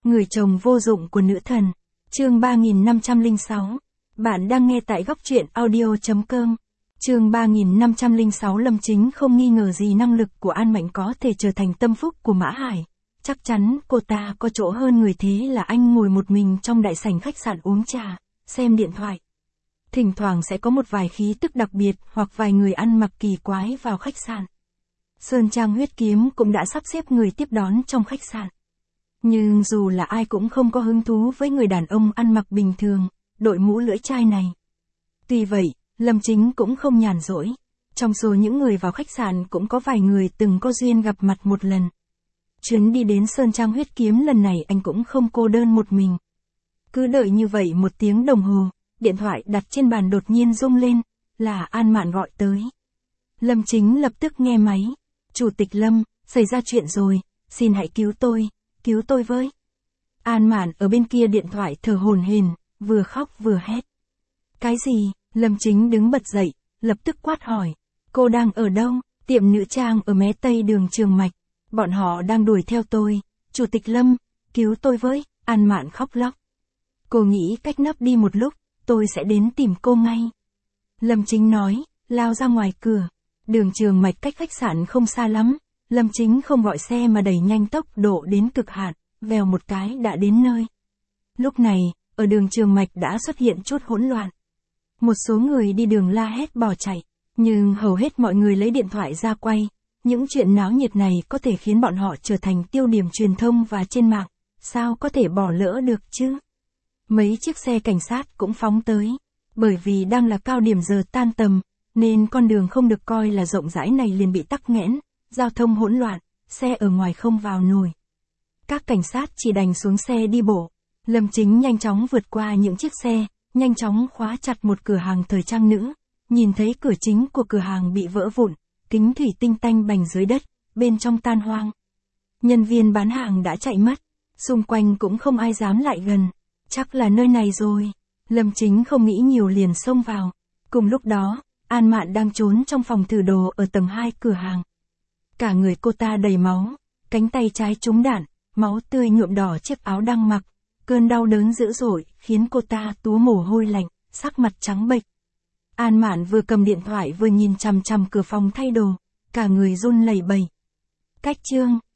Người chồng vô dụng của nữ thần. Chương 3506. Bạn đang nghe tại góc truyện audio.com. Chương 3506. Lâm Chính không nghi ngờ gì năng lực của An Mạnh có thể trở thành tâm phúc của Mã Hải. Chắc chắn cô ta có chỗ hơn người, thế là anh ngồi một mình trong đại sảnh khách sạn uống trà, xem điện thoại. Thỉnh thoảng sẽ có một vài khí tức đặc biệt hoặc vài người ăn mặc kỳ quái vào khách sạn. Sơn Trang Huyết Kiếm cũng đã sắp xếp người tiếp đón trong khách sạn. Nhưng dù là ai cũng không có hứng thú với người đàn ông ăn mặc bình thường, đội mũ lưỡi chai này. Tuy vậy, Lâm Chính cũng không nhàn rỗi. Trong số những người vào khách sạn cũng có vài người từng có duyên gặp mặt một lần. Chuyến đi đến Sơn Trang Huyết Kiếm lần này anh cũng không cô đơn một mình. Cứ đợi như vậy 1 tiếng đồng hồ, điện thoại đặt trên bàn đột nhiên rung lên, là An Mạn gọi tới. Lâm Chính lập tức nghe máy. Chủ tịch Lâm, xảy ra chuyện rồi, xin hãy cứu tôi với. An Mạn ở bên kia điện thoại thở hổn hển, vừa khóc vừa hét. Cái gì? Lâm Chính đứng bật dậy, lập tức quát hỏi. Cô đang ở đâu? Tiệm nữ trang ở mé tây đường Trường Mạch. Bọn họ đang đuổi theo tôi. Chủ tịch Lâm, cứu tôi với. An Mạn khóc lóc. Cô nghĩ cách nấp đi một lúc, tôi sẽ đến tìm cô ngay. Lâm Chính nói, lao ra ngoài cửa. Đường Trường Mạch cách khách sạn không xa lắm. Lâm Chính không gọi xe mà đẩy nhanh tốc độ đến cực hạn, vèo một cái đã đến nơi. Lúc này, ở đường Trường Mạch đã xuất hiện chút hỗn loạn. Một số người đi đường la hét bỏ chạy, nhưng hầu hết mọi người lấy điện thoại ra quay. Những chuyện náo nhiệt này có thể khiến bọn họ trở thành tiêu điểm truyền thông và trên mạng, sao có thể bỏ lỡ được chứ? Mấy chiếc xe cảnh sát cũng phóng tới, bởi vì đang là cao điểm giờ tan tầm, nên con đường không được coi là rộng rãi này liền bị tắc nghẽn, giao thông hỗn loạn, xe ở ngoài không vào nổi. Các cảnh sát chỉ đành xuống xe đi bộ. Lâm Chính nhanh chóng vượt qua những chiếc xe, nhanh chóng khóa chặt một cửa hàng thời trang nữ, nhìn thấy cửa chính của cửa hàng bị vỡ vụn, kính thủy tinh tanh bành dưới đất, bên trong tan hoang. Nhân viên bán hàng đã chạy mất, xung quanh cũng không ai dám lại gần, chắc là nơi này rồi. Lâm Chính không nghĩ nhiều liền xông vào. Cùng lúc đó, An Mạn đang trốn trong phòng thử đồ ở tầng 2 cửa hàng. Cả người cô ta đầy máu, cánh tay trái trúng đạn, máu tươi nhuộm đỏ chiếc áo đang mặc. Cơn đau đớn dữ dội khiến cô ta túa mồ hôi lạnh, sắc mặt trắng bệch. An Mạn vừa cầm điện thoại vừa nhìn chằm chằm cửa phòng thay đồ, cả người run lẩy bẩy. Cách chương